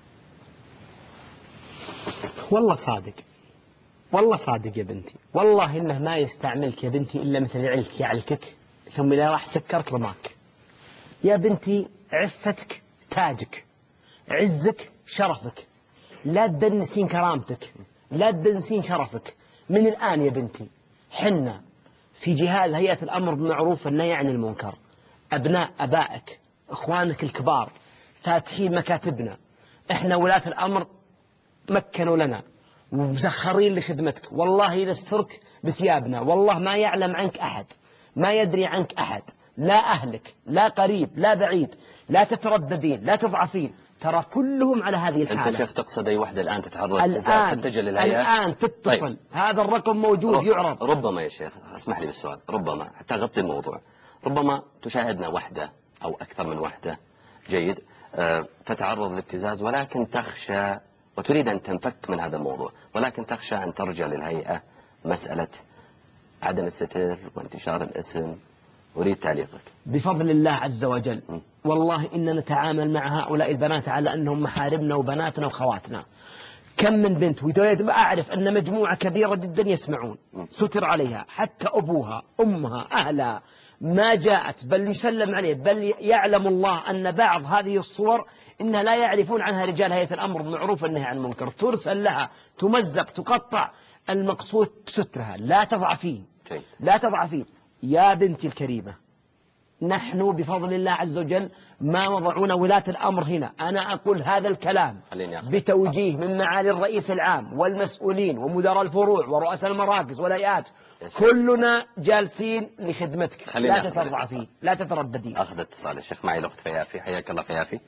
والله صادق، والله صادق يا بنتي، والله إنه ما يستعملك يا بنتي إلا مثل علك يعلكك ثم إذا راح سكرك رماك. يا بنتي عفتك تاجك، عزك شرفك، لا تدنسين كرامتك، لا تدنسين شرفك. من الآن يا بنتي حنا في جهاز هيئة الأمر بالمعروف والنهي عن المنكر، أبناء أبائك إخوانك الكبار فاتحين مكاتبنا، إحنا ولاة الأمر مكنوا لنا ومسخرين لخدمتك. والله نسترك بثيابنا، والله ما يعلم عنك أحد، ما يدري عنك أحد، لا أهلك لا قريب لا بعيد، لا تترددين لا تضعفين، ترى كلهم على هذه الحالة. أنت شيخ تقصد أي وحدة الآن تتعرض الآن تتجه للهيئة؟ الآن تتصل. طيب. هذا الرقم موجود يعرض. ربما يا شيخ اسمح لي بالسؤال، ربما حتى غطي الموضوع، ربما تشاهدنا وحدة أو أكثر من وحدة، جيد، تتعرض لابتزاز ولكن تخشى وتريد أن تنفك من هذا الموضوع، ولكن تخشى أن ترجع للهيئة مسألة عدم الستر وانتشار الاسم. أريد تعليقك. بفضل الله عز وجل والله إننا نتعامل مع هؤلاء البنات على أنهم محارمنا وبناتنا وخواتنا. كم من بنت وأعرف أن مجموعة كبيرة جدا يسمعون ستر عليها، حتى أبوها أمها أهلها ما جاءت، بل يسلم عليه، بل يعلم الله أن بعض هذه الصور إنها لا يعرفون عنها رجال هيئة الأمر بالمعروف والنهي عن المنكر، ترسل لها تمزق تقطع، المقصود سترها. لا تضعفين، لا تضعفين يا بنتي الكريمة. نحن بفضل الله عز وجل ما وضعونا ولاة الأمر هنا. أنا أقول هذا الكلام بتوجيه من معالي الرئيس العام والمسؤولين ومدراء الفروع ورؤساء المراكز والهيئات، كلنا جالسين لخدمتك. لا تتضعفين لا تترددين. أخذ اتصال الشيخ، معي الأخت فيافي. حياك الله فيافي.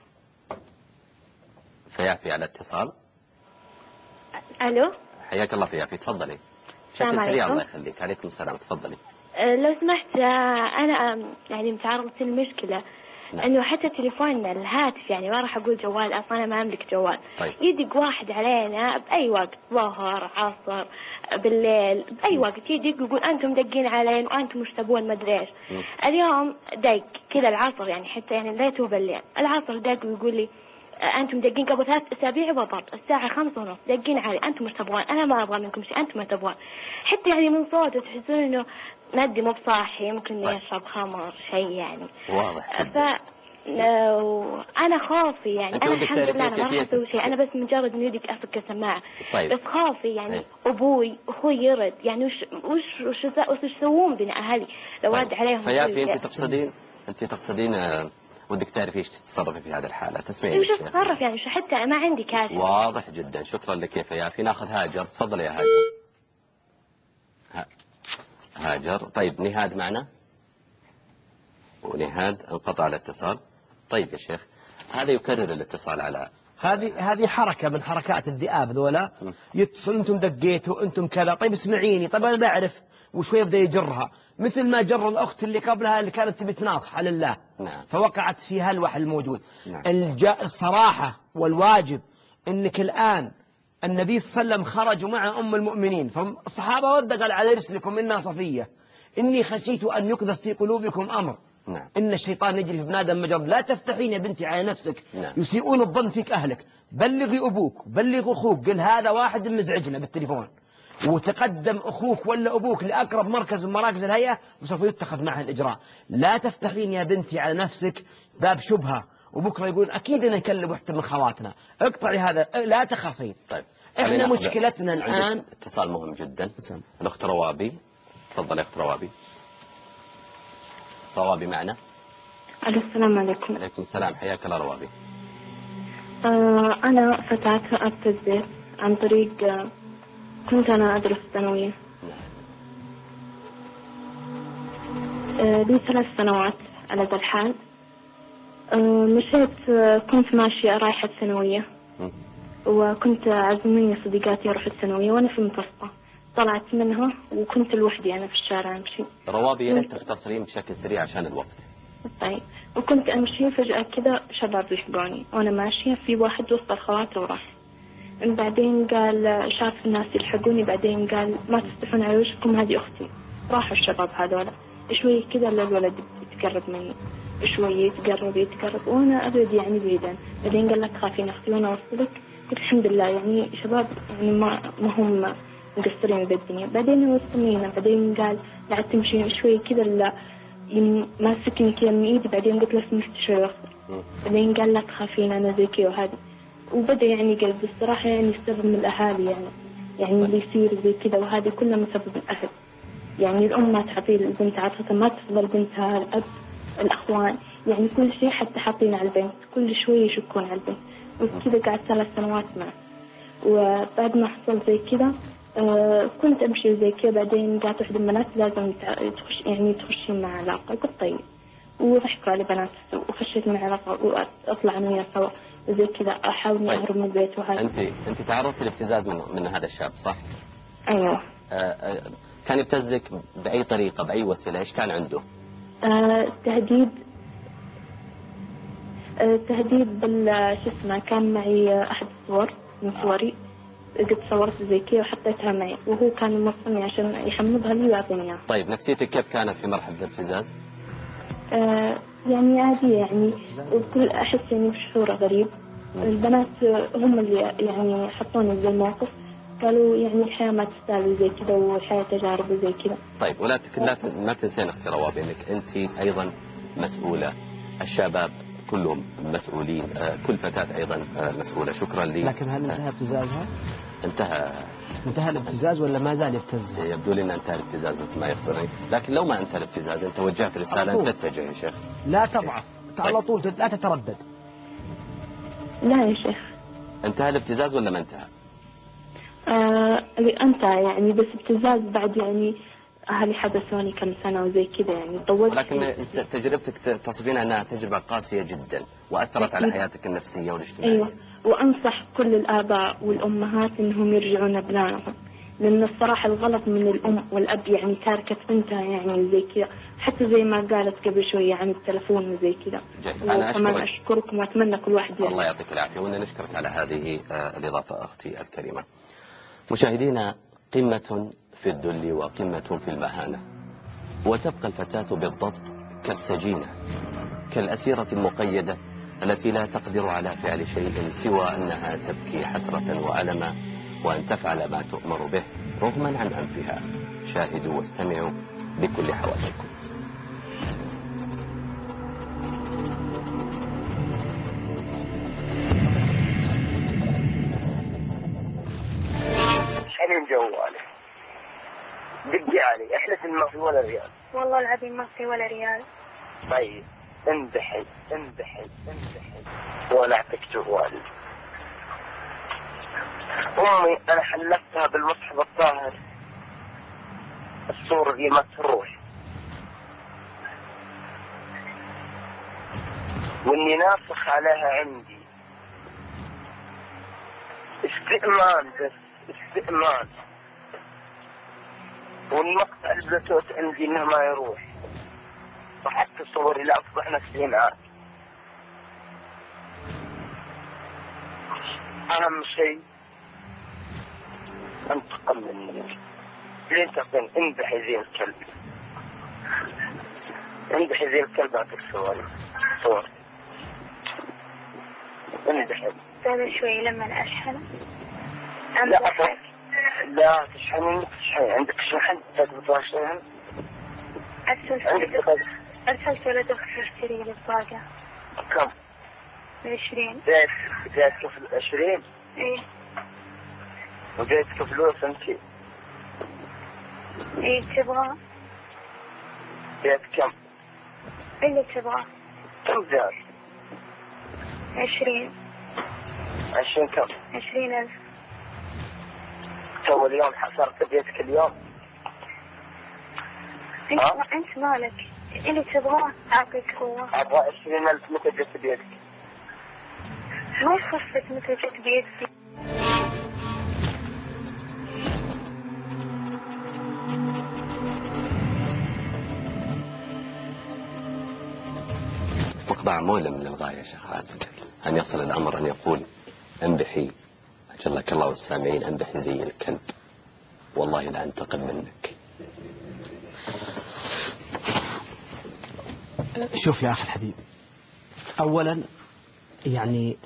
فيافي على اتصال. ألو، حياك الله فيافي، تفضلي بشكل سريع. الله يخليك. عليكم السلام، تفضلي. لو سمحت، أنا يعني متعرضت للمشكلة إنه حتى تليفوننا الهاتف، يعني ما راح أقول جوال، أصلا أنا ما أملك جوال. طيب. يدق واحد علينا بأي وقت، ظهر عصر بالليل بأي وقت يدق يقول أنتم دقين علينا وأنتم مش تبون مدري إيش. اليوم دق كذا العصر، يعني حتى يعني ليته بالليل، العصر دق ويقول لي أنتم دقين قبل 3 أسابيع بالضبط الساعة 5:30 دقين علي، أنتم مش تبغون، أنا ما أبغى منكم شيء، أنتم ما تبغون. حتى يعني من صوته تحسون إنه مادي مو بصاحي، ممكن يشرب خمر شيء يعني. واضح جدا. أنا خافي يعني، أنا الحمد لله أنا ما راح أسوي شيء، أنا بس مجرد إني يدك أفك السماعة. طيب. بس خافي يعني أبوي أخوي يرد، يعني وش يسوون بنا أهلي لو رد عليهم. فيافي أنت تقصدين ودك تعرفي ايش تتصرفي في هذه الحالة، تسمعين ايش اتصرف يعني، شو حتى ما عندي كاش. واضح جدا. شكرا لك يا فيافي. ناخذ هاجر، تفضل يا هاجر. هاجر. طيب نهاد معنا، ونهاد انقطع الاتصال. طيب يا شيخ، هذا يكرر الاتصال على هذه حركة من حركات الذئاب ذولا. يتصل أنتم دقيتوا أنتم كذا، طيب اسمعيني، طيب أنا بعرف، وشوي بدأ يجرها مثل ما جر الأخت اللي قبلها اللي كانت تبي تناصح لله. نعم. فوقعت في هالوح الموجود. نعم. الصراحة والواجب أنك الآن النبي صلى الله عليه وسلم خرج مع أم المؤمنين، فالصحابة ورد قال على رسلكم إنها صفية إني خشيت أن يقذف في قلوبكم أمر. نعم. إن الشيطان يجري في ابن آدم مجرى. لا تفتحين يا بنتي على نفسك. نعم. يسيئون الظن فيك أهلك. بلغي أبوك، بلغي أخوك، قل هذا واحد مزعجنا بالتليفون، وتقدم أخوك ولا أبوك لأقرب مركز من مراكز الهيئة وسوف يتخذ معها الإجراء. لا تفتحين يا بنتي على نفسك باب شبهة وبكرة يقول أكيد أنا نكلم واحدة من خواتنا. اقطعي هذا، لا تخافين. طيب. إحنا مشكلتنا الآن اتصال مهم جدا. الأخت روابي، تفضل يا أخت روابي. روابي معنا. السلام عليكم. عليكم السلام، حياك الله روابي. أنا فتاة أبتزل عن طريق كنت أنا أدرس ثانوية. لي 3 سنوات على ذا الحال. مشيت، كنت ماشية رايحة الثانوية، وكنت عزميني صديقاتي أروح الثانوية وأنا في المتوسطة. طلعت منها وكنت لوحدي أنا في الشارع أمشي. روابي يا ريت تختصرين بشكل سريع عشان الوقت. طيب. وكنت أمشي فجأة كذا شباب يحقوني وأنا ماشية، في واحد وسط الخوات وراح. بعدين قال شاف الناس يلحقوني، بعدين قال ما تفتحون على وجهكم هذه أختي. راحوا الشباب هذولا شوي كذا، الولد يتقرب مني شوي، يتقرب وأنا أبعد يعني بعيدا. بعدين قال لا تخافين أختي وأنا أوصلك. قلت الحمد لله، يعني شباب يعني ما هم مقصرين بالدنيا. بعدين وصلني، بعدين قال لا تمشي شوي كذا، ماسكني كذا من ايدي. بعدين قلت له سمحت شوي وصل. بعدين قال لا تخافين انا زي كذا وهذا. وبدا يعني قلب الصراحه يعني السبب من الاهالي، يعني اللي يصير زي كذا وهذه كلها من سبب الاهل. يعني الام ما تعطي البنت عاطفتها، ما تفضل بنتها، الاب، الاخوان، يعني كل شيء حتى حاطين على البنت، كل شوي يشكون على البنت. وكذا قعدت 3 سنوات معه. وبعد ما حصل زي كذا كنت أمشي زي كذا. بعدين قالت واحدة من البنات لازم تخشين مع علاقة. قلت طيب. وضحكوا على بنات وخشيت مع علاقة وأطلع أنا وياه سوا زي كذا، أحاول إني أهرب من البيت وهذا. أنت تعرضتي لابتزاز من هذا الشاب صح؟ أيوه. كان يبتزك بأي طريقة، بأي وسيلة؟ إيش كان عنده؟ تهديد شو اسمه. كان معي أحد الصور من صوري، قد صورت زي كذا وحطيتها معي، وهو كان موصلني عشان يحمضها لي ويعطيني اياها. طيب نفسيتك كيف كانت في مرحلة الابتزاز؟ يعني عادية، يعني وكل أحس يعني بشعور غريب. البنات هم اللي يعني حطوني زي الموقف، قالوا يعني الحياة ما تستاهل زي كذا والحياة تجارب وزي كذا. طيب ولا ما تنسين اختي روابي انك انت ايضا مسؤولة، الشباب كلهم مسؤولين، كل فتاة ايضا مسؤولة. شكرا لي. لكن هل انتهى ابتزازها؟ انتهى الابتزاز ولا ما زال يبتزها؟ يبدو لي ان انتهى الابتزاز مثل ما يخبرني، لكن لو ما انتهى الابتزاز انت وجهت رسالة ان تتجه يا شيخ. لا تضعف على طول، لا تتردد. لا يا شيخ. انتهى الابتزاز ولا ما انتهى؟ انتهى يعني، بس ابتزاز بعد يعني أهلي حبسوني كم سنة وزي كذا يعني طولت. لكن تجربتك تصفينها أنها تجربة قاسية جدا وأثرت على حياتك النفسية والاجتماعية. أيوة. وأنصح كل الآباء والأمهات أنهم يرجعون أبنائهم، لأن الصراحة الغلط من الأم والأب، يعني تاركة بنتها يعني زي كذا، حتى زي ما قالت قبل شوية عن التلفون وزي كذا. أنا أشكركم وأتمنى كل واحد الله يعطيك العافية، وأنا نشكرك على هذه الإضافة أختي الكريمة. مشاهدينا، قمة في الذل وقمة في المهانة، وتبقى الفتاة بالضبط كالسجينة، كالأسيرة المقيدة التي لا تقدر على فعل شيء سوى أنها تبكي حسرة وألما، وأن تفعل ما تؤمر به رغما عن أنفها. شاهدوا واستمعوا بكل حواسكم. حنين جوالي دقي علي، احلف ما في ولا ريال. والله العظيم ما في ولا ريال. طيب انبحي وانا اعطيك جوالي. امي انا حلفتها بالمصحف الطاهر الصورة دي ما تروح، واني ناسخ عليها عندي استئمان بس، استئمان. والمقطع البلوتوث عندي انه ما يروح، وحتى صوري لا أفضح نفسي معك. أهم شيء انتقم منك. لين تقن انبحي زي الكلب، انبحي زي الكلب. أعطيك صور انبحي. هذا شوي لما أشحن لا لا تشحني، تشحني عندك شحن تقدر تشحن. أرسلت ولد أختي يشتري لي بطاقة. كم؟ 20. جايتك في 20؟ إيه. وجايتك فلوس انت؟ إيه تبغى؟ جايت كم؟ اللي تبغى. كم جاي؟ 20. 20 كم؟ 20,000. تو اليوم حصرت بيتك اليوم؟ انت مالك؟ اللي تبغاه اعطيك هو. ابغى 20,000. متى جت بيدك؟ ما يخصك متى جت بيدك. مقطع مؤلم للغاية يا شيخ عادل، أن يصل الأمر أن يقول انبحي أجلك الله والسامعين، انبحي زي الكلب، والله لا أنتقم منك. شوف يا أخي الحبيب، أولا يعني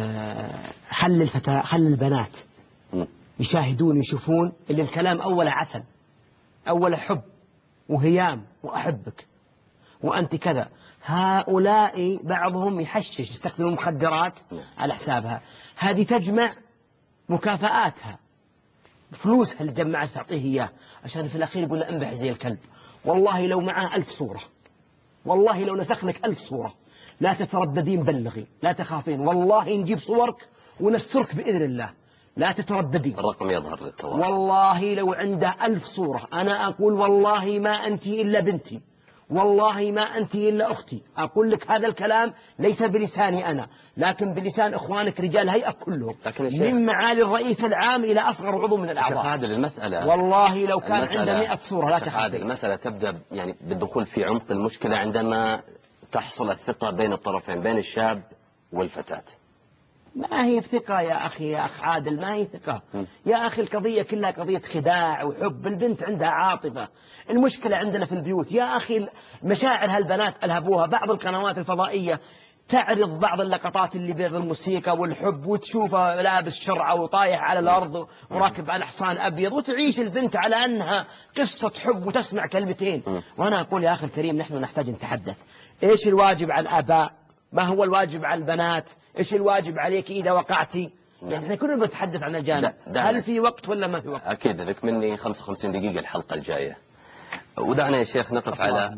خلي البنات يشاهدون يشوفون اللي الكلام أوله عسل، أوله حب وهيام وأحبك وأنت كذا. هؤلاء بعضهم يحشش يستخدموا مخدرات على حسابها، هذه تجمع مكافآتها فلوسها اللي جمعت تعطيه إياه عشان في الأخير يقول له انبح زي الكلب. والله لو معاه 1000 صورة، والله لو نسخ لك 1000 صورة لا تترددين بلغي، لا تخافين، والله نجيب صورك ونسترك بإذن الله، لا تترددين. الرقم يظهر للتواصل. والله لو عنده 1000 صورة أنا أقول والله ما أنت إلا بنتي، والله ما أنت إلا أختي. أقول لك هذا الكلام ليس بلساني أنا، لكن بلسان إخوانك رجال هيئة كلهم، من معالي الرئيس العام إلى أصغر عضو من الأعضاء. شيخ عادل المسألة، والله لو كان عنده 100 صورة لا تخافين. المسألة تبدأ يعني بالدخول في عمق المشكلة عندما تحصل الثقة بين الطرفين، بين الشاب والفتاة. ما هي ثقة يا أخي، يا أخ عادل ما هي ثقة يا أخي، القضية كلها قضية خداع وحب. البنت عندها عاطفة، المشكلة عندنا في البيوت يا أخي. مشاعر هالبنات ألهبوها. بعض القنوات الفضائية تعرض بعض اللقطات اللي بين الموسيقى والحب، وتشوفه لابس شرعة وطايح على الأرض وراكب على حصان أبيض، وتعيش البنت على أنها قصة حب وتسمع كلمتين. وأنا أقول يا أخي الكريم نحن نحتاج نتحدث. إيش الواجب على الآباء؟ ما هو الواجب على البنات؟ إيش الواجب عليك إذا وقعتي؟ يعني احنا كلنا بنتحدث عن الجانب. هل في وقت ولا ما في وقت؟ أكيد لك مني 55 دقيقة الحلقة الجاية. ودعنا يا شيخ نقف على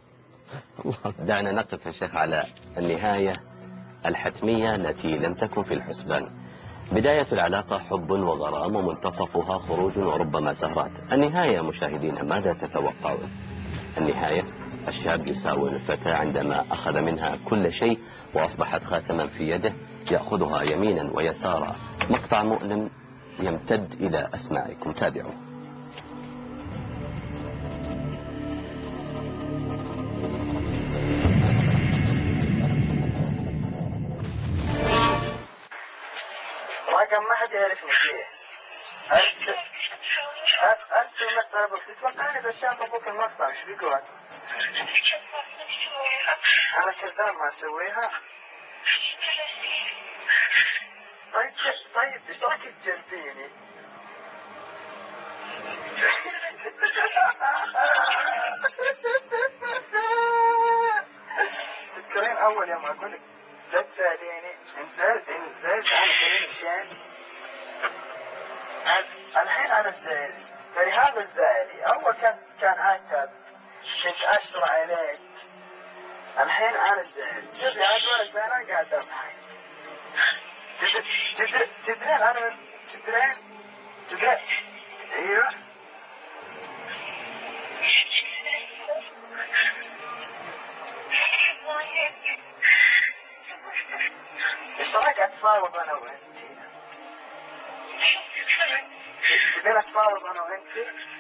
دعنا نقف يا شيخ على النهاية الحتمية التي لم تكن في الحسبان. بداية العلاقة حب وغرام، ومنتصفها خروج وربما سهرات. النهاية مشاهدين ماذا تتوقعون؟ النهاية الشاب يساوم الفتاة عندما أخذ منها كل شيء وأصبحت خاتما في يده يأخذها يمينا ويسارا. مقطع مؤلم يمتد إلى أسماعكم، تابعوا. رقم ما حد يعرفني فيه. أرسل مقطع أبوك. تتوقعني إذا شاف أبوك المقطع إيش بيقول؟ أنا كذاب ما أسويها. طيب إيش رايك تجربيني؟ تذكرين أول يوم أقول لك لا تساعديني، نزلت أنا كريم الشام. الحين أنا الزايلي، ترى هذا الزايلي أول كان عتب، كنت أشرع عليك. الحين أنا الزايلي، شوفي هذول الزايلين قاعد أضحك. تدرين أنا تدرين أيوه. إيش رأيك أتفاوض أنا وأنتي؟ تبين أتفاوض أنا وأنت؟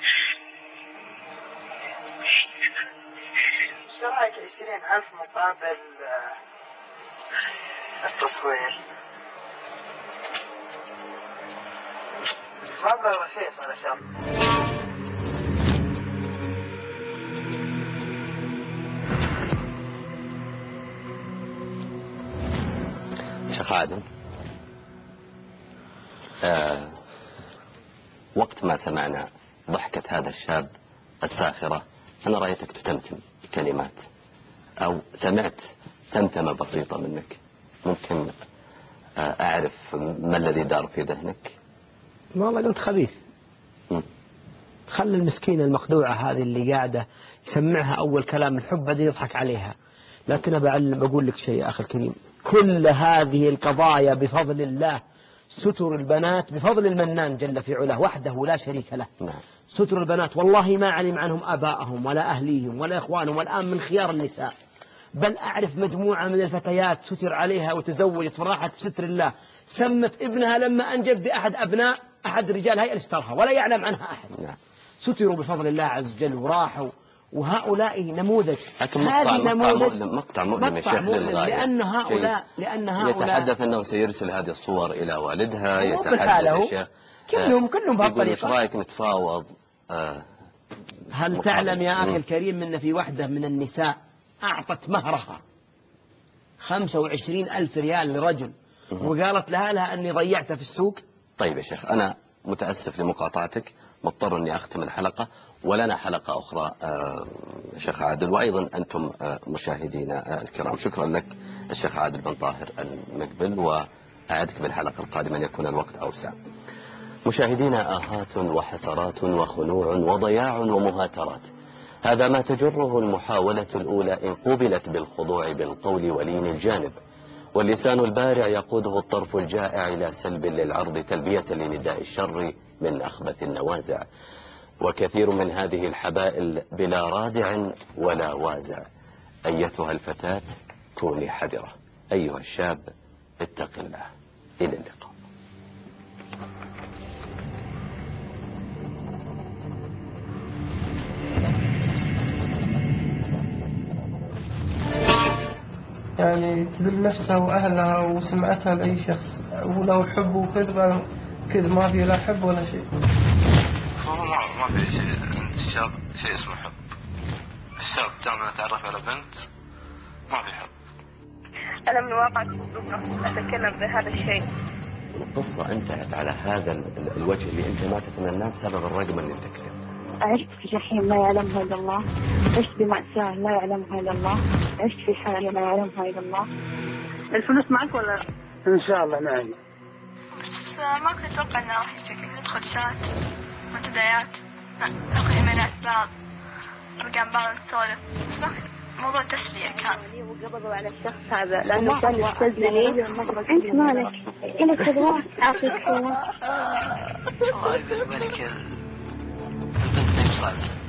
إيش رأيك 20,000 مقابل التصوير؟ مبلغ رخيص على شرط. شيخ عادل، وقت ما سمعنا ضحكة هذا الشاب الساخرة أنا رأيتك تتمتم بكلمات أو سمعت تمتمة بسيطة منك. ممكن أعرف ما الذي دار في ذهنك؟ والله قلت خبيث. خلي المسكينة المخدوعة هذه اللي قاعدة يسمعها أول كلام الحب بعدين يضحك عليها. لكن بقول لك شيء يا أخي الكريم، كل هذه القضايا بفضل الله، ستر البنات بفضل المنان جل في علاه وحده لا شريك له. ستر البنات والله ما علم عنهم آبائهم ولا أهليهم ولا إخوانهم، والآن من خيار النساء. بل أعرف مجموعة من الفتيات ستر عليها وتزوجت وراحت بستر الله، سمت ابنها لما أنجب بأحد أبناء أحد رجال هيئة اشترها ولا يعلم عنها أحد. ستروا بفضل الله عز وجل وراحوا. وهؤلاء نموذج. مقطع مؤلم يا شيخ للغاية، لأن هؤلاء يتحدث أنه سيرسل هذه الصور إلى والدها. يتحدث يا شيخ كلهم يقول ايش رايك نتفاوض؟ هل تعلم يا أخي الكريم أن في واحدة من النساء أعطت مهرها 25,000 ريال لرجل وقالت لها أني ضيعتها في السوق؟ طيب يا شيخ، أنا متأسف لمقاطعتك، مضطر أني أختم الحلقة، ولنا حلقة أخرى شيخ عادل، وأيضا أنتم مشاهدينا الكرام. شكرا لك الشيخ عادل بن طاهر المقبل، وأعدك بالحلقة القادمة أن يكون الوقت أوسع. مشاهدينا، آهات وحسرات وخنوع وضياع ومهاترات، هذا ما تجره المحاولة الأولى إن قوبلت بالخضوع بالقول ولين الجانب، واللسان البارع يقوده الطرف الجائع إلى سلب للعرض تلبية لنداء الشر من أخبث النوازع. وكثير من هذه الحبائل بلا رادع ولا وازع. أيتها الفتاة كوني حذرة، أيها الشاب اتق الله. إلى اللقاء. يعني تذل نفسها وأهلها وسمعتها لأي شخص، ولو حب وكذب كذب، ما في لا حب ولا شيء. هو ما في شيء عند الشاب، شيء اسمه حب. الشاب دائما يتعرف على بنت ما في حب. أنا من واقع أتكلم بهذا الشيء. القصة انتهت على هذا الوجه اللي انت ما تتمناه بسبب الرقم اللي انت كتبته. عشت في جحيم لا يعلمها إلا الله، عشت بمأساة لا يعلمها إلا الله، عشت في حالة لا يعلمها إلا الله. الفلوس معك ولا لا؟ إن شاء الله معي. بس ما كنت أتوقع إنه راح يصير ندخل شات منتديات ناخذ إيميلات بعض أرقام بعض نسولف، بس ما موضوع تسلية كان. وقبضوا على الشخص هذا لأنه كان يستزني. أنت مالك؟ إلك خدمات أعطيك خدمات. الله يبارك البنت ما هي بصعبة.